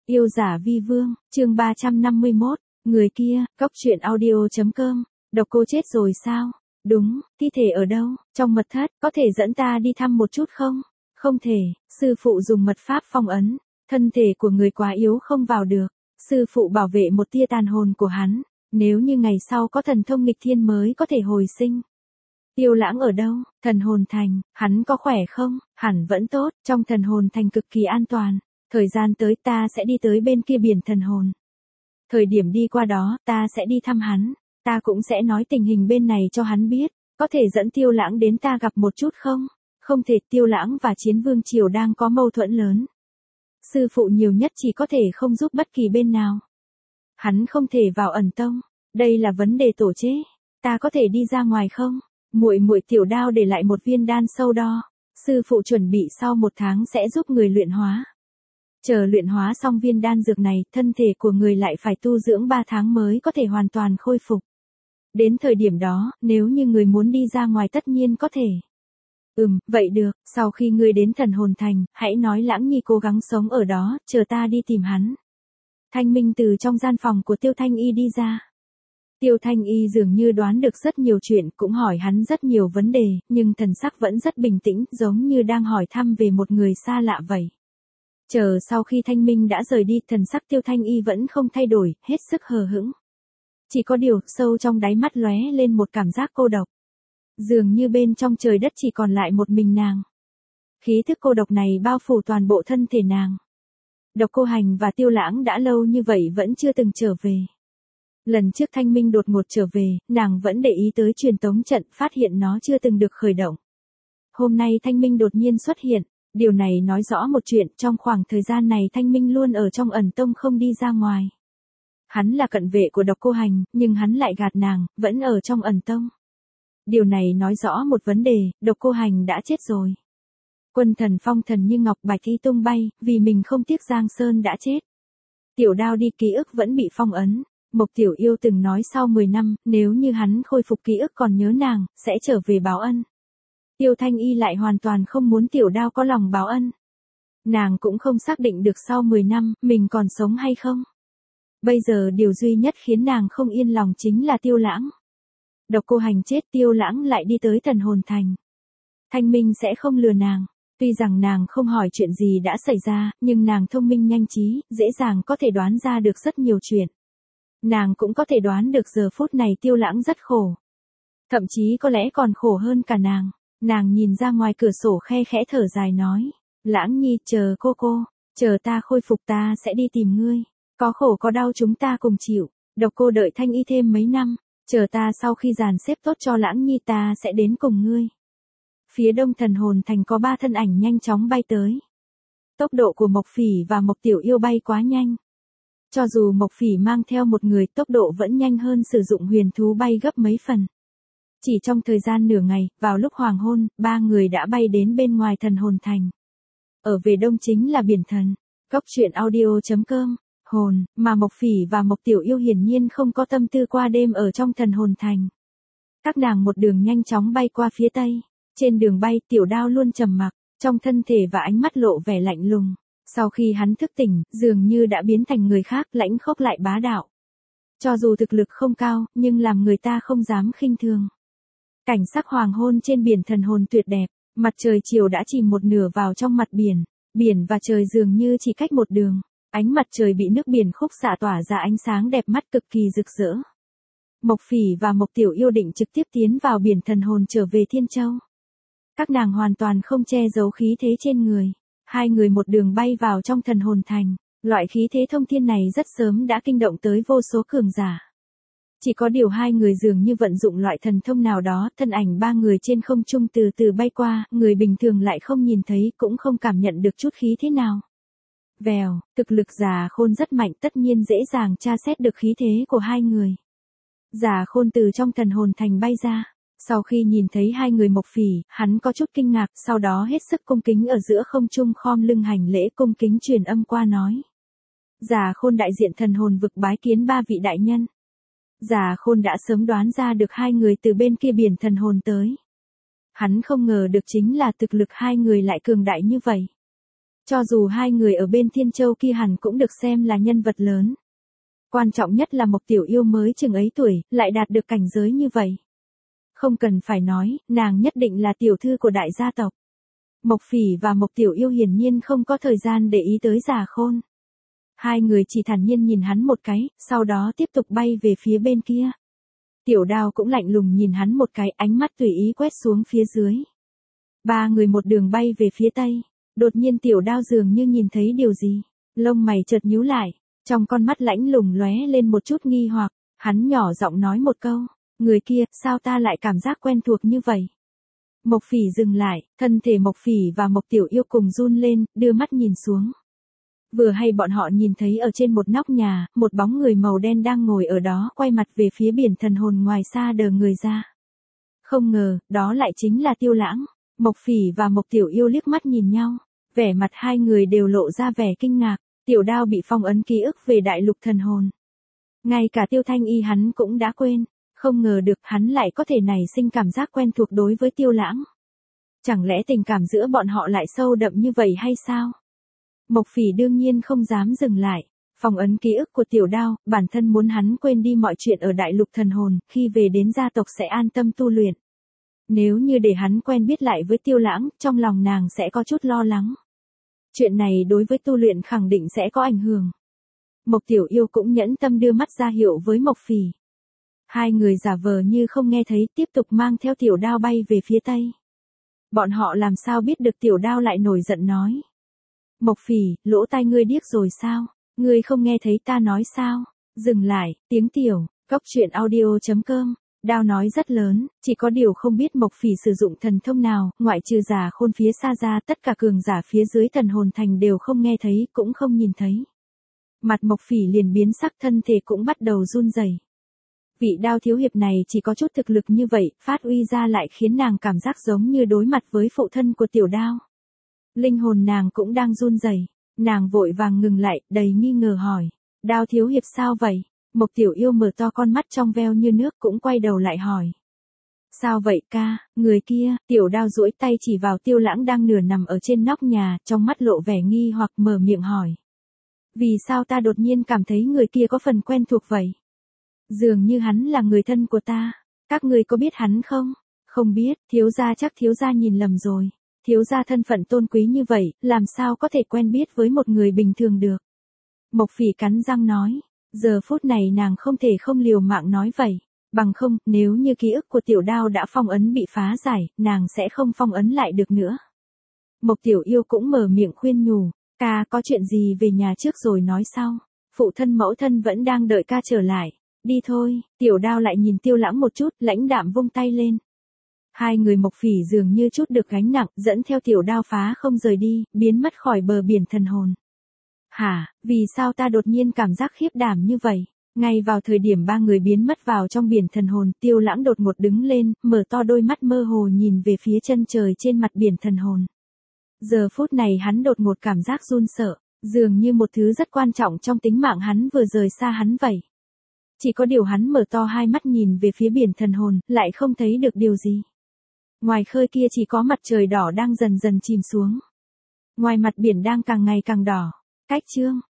Yêu giả vi vương, chương 351, người kia, cóc truyện audio.com, độc cô chết rồi sao? Đúng, thi thể ở đâu? Trong mật thất, có thể dẫn ta đi thăm một chút không? Không thể, sư phụ dùng mật pháp phong ấn, thân thể của người quá yếu không vào được, sư phụ bảo vệ một tia tàn hồn của hắn, nếu như ngày sau có thần thông nghịch thiên mới có thể hồi sinh. Tiêu Lãng ở đâu? Thần hồn thành, hắn có khỏe không? Hẳn vẫn tốt, trong thần hồn thành cực kỳ an toàn. Thời gian tới ta sẽ đi tới bên kia biển thần hồn. Thời điểm đi qua đó, ta sẽ đi thăm hắn. Ta cũng sẽ nói tình hình bên này cho hắn biết. Có thể dẫn Tiêu Lãng đến ta gặp một chút không? Không thể, Tiêu Lãng và Chiến Vương Triều đang có mâu thuẫn lớn. Sư phụ nhiều nhất chỉ có thể không giúp bất kỳ bên nào. Hắn không thể vào ẩn tông. Đây là vấn đề tổ chế. Ta có thể đi ra ngoài không? Muội Tiểu Đao để lại một viên đan sâu đo. Sư phụ chuẩn bị sau 1 tháng sẽ giúp người luyện hóa. Chờ luyện hóa xong viên đan dược này, thân thể của người lại phải tu dưỡng 3 tháng mới có thể hoàn toàn khôi phục. Đến thời điểm đó, nếu như người muốn đi ra ngoài tất nhiên có thể. Vậy được, sau khi ngươi đến thần hồn thành, hãy nói Lãng Nhi cố gắng sống ở đó, chờ ta đi tìm hắn. Thanh Minh từ trong gian phòng của Tiêu Thanh Y đi ra. Tiêu Thanh Y dường như đoán được rất nhiều chuyện, cũng hỏi hắn rất nhiều vấn đề, nhưng thần sắc vẫn rất bình tĩnh, giống như đang hỏi thăm về một người xa lạ vậy. Chờ sau khi Thanh Minh đã rời đi, thần sắc Tiêu Thanh Y vẫn không thay đổi, hết sức hờ hững. Chỉ có điều, sâu trong đáy mắt lóe lên một cảm giác cô độc. Dường như bên trong trời đất chỉ còn lại một mình nàng. Khí thức cô độc này bao phủ toàn bộ thân thể nàng. Độc Cô Hành và Tiêu Lãng đã lâu như vậy vẫn chưa từng trở về. Lần trước Thanh Minh đột ngột trở về, nàng vẫn để ý tới truyền tống trận, phát hiện nó chưa từng được khởi động. Hôm nay Thanh Minh đột nhiên xuất hiện, điều này nói rõ một chuyện, trong khoảng thời gian này Thanh Minh luôn ở trong ẩn tông không đi ra ngoài. Hắn là cận vệ của Độc Cô Hành, nhưng hắn lại gạt nàng, vẫn ở trong ẩn tông. Điều này nói rõ một vấn đề, Độc Cô Hành đã chết rồi. Quân thần phong thần như ngọc bạch y tung bay, vì mình không tiếc Giang Sơn đã chết. Tiểu Đao đi ký ức vẫn bị phong ấn. Mộc Tiểu Yêu từng nói sau 10 năm, nếu như hắn khôi phục ký ức còn nhớ nàng, sẽ trở về báo ân. Tiêu Thanh Y lại hoàn toàn không muốn Tiểu Đao có lòng báo ân. Nàng cũng không xác định được sau 10 năm, mình còn sống hay không. Bây giờ điều duy nhất khiến nàng không yên lòng chính là Tiêu Lãng. Độc Cô Hành chết, Tiêu Lãng lại đi tới thần hồn thành. Thanh Minh sẽ không lừa nàng. Tuy rằng nàng không hỏi chuyện gì đã xảy ra, nhưng nàng thông minh nhanh trí, dễ dàng có thể đoán ra được rất nhiều chuyện. Nàng cũng có thể đoán được giờ phút này Tiêu Lãng rất khổ. Thậm chí có lẽ còn khổ hơn cả nàng. Nàng nhìn ra ngoài cửa sổ khe khẽ thở dài nói. Lãng Nhi, chờ cô, chờ ta khôi phục ta sẽ đi tìm ngươi. Có khổ có đau chúng ta cùng chịu. Độc Cô đợi Thanh Y thêm mấy năm. Chờ ta sau khi dàn xếp tốt cho Lãng Nhi ta sẽ đến cùng ngươi. Phía đông thần hồn thành có 3 thân ảnh nhanh chóng bay tới. Tốc độ của Mộc Phỉ và Mộc Tiểu Yêu bay quá nhanh. Cho dù Mộc Phỉ mang theo một người, tốc độ vẫn nhanh hơn sử dụng huyền thú bay gấp mấy phần. Chỉ trong thời gian nửa ngày, vào lúc hoàng hôn, 3 người đã bay đến bên ngoài thần hồn thành. Ở về đông chính là biển thần. Cóc truyện audio.com, hồn, mà Mộc Phỉ và Mộc Tiểu Yêu hiển nhiên không có tâm tư qua đêm ở trong thần hồn thành. Các nàng một đường nhanh chóng bay qua phía tây. Trên đường bay, Tiểu Đao luôn trầm mặc, trong thân thể và ánh mắt lộ vẻ lạnh lùng. Sau khi hắn thức tỉnh, dường như đã biến thành người khác, lãnh khốc lại bá đạo. Cho dù thực lực không cao, nhưng làm người ta không dám khinh thường. Cảnh sắc hoàng hôn trên biển thần hồn tuyệt đẹp, mặt trời chiều đã chìm một nửa vào trong mặt biển, biển và trời dường như chỉ cách một đường. Ánh mặt trời bị nước biển khúc xạ tỏa ra ánh sáng đẹp mắt cực kỳ rực rỡ. Mộc Phỉ và Mộc Tiểu Yêu định trực tiếp tiến vào biển thần hồn trở về Thiên Châu. Các nàng hoàn toàn không che giấu khí thế trên người. 2 người một đường bay vào trong thần hồn thành. Loại khí thế thông thiên này rất sớm đã kinh động tới vô số cường giả. Chỉ có điều 2 người dường như vận dụng loại thần thông nào đó, thân ảnh 3 người trên không trung từ từ bay qua, người bình thường lại không nhìn thấy, cũng không cảm nhận được chút khí thế nào. Vèo, thực lực Già Khôn rất mạnh, tất nhiên dễ dàng tra xét được khí thế của 2 người. Già Khôn từ trong thần hồn thành bay ra. Sau khi nhìn thấy 2 người Mộc Phỉ, hắn có chút kinh ngạc, sau đó hết sức cung kính ở giữa không trung khom lưng hành lễ, cung kính truyền âm qua nói. Già Khôn đại diện thần hồn vực bái kiến 3 vị đại nhân. Già Khôn đã sớm đoán ra được 2 người từ bên kia biển thần hồn tới. Hắn không ngờ được chính là thực lực 2 người lại cường đại như vậy. Cho dù hai người ở bên Thiên Châu kia hẳn cũng được xem là nhân vật lớn. Quan trọng nhất là Mộc Tiểu Yêu mới chừng ấy tuổi, lại đạt được cảnh giới như vậy. Không cần phải nói, nàng nhất định là tiểu thư của đại gia tộc. Mộc Phỉ và Mộc Tiểu Yêu hiển nhiên không có thời gian để ý tới Già Khôn. Hai người chỉ thản nhiên nhìn hắn một cái, sau đó tiếp tục bay về phía bên kia. Tiểu Đao cũng lạnh lùng nhìn hắn một cái, ánh mắt tùy ý quét xuống phía dưới. Ba người một đường bay về phía tây. Đột nhiên Tiểu Đao dường như nhìn thấy điều gì. Lông mày chợt nhíu lại, trong con mắt lãnh lùng lóe lên một chút nghi hoặc. Hắn nhỏ giọng nói một câu, người kia, sao ta lại cảm giác quen thuộc như vậy? Mộc Phỉ dừng lại, thân thể Mộc Phỉ và Mộc Tiểu Yêu cùng run lên, đưa mắt nhìn xuống. Vừa hay bọn họ nhìn thấy ở trên một nóc nhà, một bóng người màu đen đang ngồi ở đó, quay mặt về phía biển thần hồn ngoài xa đờ người ra. Không ngờ, đó lại chính là Tiêu Lãng. Mộc Phỉ và Mộc Tiểu Yêu liếc mắt nhìn nhau, vẻ mặt hai người đều lộ ra vẻ kinh ngạc. Tiểu Đao bị phong ấn ký ức về đại lục thần hồn. Ngay cả Tiêu Thanh Y hắn cũng đã quên, không ngờ được hắn lại có thể nảy sinh cảm giác quen thuộc đối với Tiêu Lãng. Chẳng lẽ tình cảm giữa bọn họ lại sâu đậm như vậy hay sao? Mộc Phỉ đương nhiên không dám dừng lại, phong ấn ký ức của Tiểu Đao, bản thân muốn hắn quên đi mọi chuyện ở đại lục thần hồn, khi về đến gia tộc sẽ an tâm tu luyện. Nếu như để hắn quen biết lại với Tiêu Lãng, trong lòng nàng sẽ có chút lo lắng. Chuyện này đối với tu luyện khẳng định sẽ có ảnh hưởng. Mộc Tiểu Yêu cũng nhẫn tâm đưa mắt ra hiệu với Mộc Phỉ. Hai người giả vờ như không nghe thấy, tiếp tục mang theo Tiểu Đao bay về phía tây. Bọn họ làm sao biết được Tiểu Đao lại nổi giận nói. Mộc Phỉ, lỗ tai ngươi điếc rồi sao? Ngươi không nghe thấy ta nói sao? Dừng lại, tiếng tiểu, goctruyện.audio.com. Đao nói rất lớn, chỉ có điều không biết Mộc Phỉ sử dụng thần thông nào, ngoại trừ Già Khôn phía xa ra, tất cả cường giả phía dưới thần hồn thành đều không nghe thấy, cũng không nhìn thấy. Mặt Mộc Phỉ liền biến sắc, thân thể cũng bắt đầu run rẩy. Vị Đao thiếu hiệp này chỉ có chút thực lực như vậy, phát uy ra lại khiến nàng cảm giác giống như đối mặt với phụ thân của Tiểu Đao. Linh hồn nàng cũng đang run rẩy, nàng vội vàng ngừng lại, đầy nghi ngờ hỏi, Đao thiếu hiệp sao vậy? Mộc Tiểu Yêu mở to con mắt trong veo như nước cũng quay đầu lại hỏi. Sao vậy ca, người kia? Tiểu Đao duỗi tay chỉ vào Tiêu Lãng đang nửa nằm ở trên nóc nhà, trong mắt lộ vẻ nghi hoặc mở miệng hỏi. Vì sao ta đột nhiên cảm thấy người kia có phần quen thuộc vậy? Dường như hắn là người thân của ta. Các ngươi có biết hắn không? Không biết, thiếu gia chắc thiếu gia nhìn lầm rồi. Thiếu gia thân phận tôn quý như vậy, làm sao có thể quen biết với một người bình thường được? Mộc Phỉ cắn răng nói. Giờ phút này nàng không thể không liều mạng nói vậy. Bằng không, nếu như ký ức của Tiểu Đao đã phong ấn bị phá giải, nàng sẽ không phong ấn lại được nữa. Mộc Tiểu Yêu cũng mở miệng khuyên nhủ. Ca có chuyện gì về nhà trước rồi nói sau. Phụ thân mẫu thân vẫn đang đợi ca trở lại. Đi thôi, Tiểu Đao lại nhìn Tiêu Lãng một chút, lãnh đạm vung tay lên. Hai người Mộc Phỉ dường như chút được gánh nặng, dẫn theo Tiểu Đao phá không rời đi, biến mất khỏi bờ biển thần hồn. Hả, vì sao ta đột nhiên cảm giác khiếp đảm như vậy? Ngay vào thời điểm ba người biến mất vào trong biển thần hồn, Tiêu Lãng đột ngột đứng lên, mở to đôi mắt mơ hồ nhìn về phía chân trời trên mặt biển thần hồn. Giờ phút này hắn đột ngột cảm giác run sợ, dường như một thứ rất quan trọng trong tính mạng hắn vừa rời xa hắn vậy. Chỉ có điều hắn mở to hai mắt nhìn về phía biển thần hồn, lại không thấy được điều gì. Ngoài khơi kia chỉ có mặt trời đỏ đang dần dần chìm xuống. Ngoài mặt biển đang càng ngày càng đỏ. Cách chương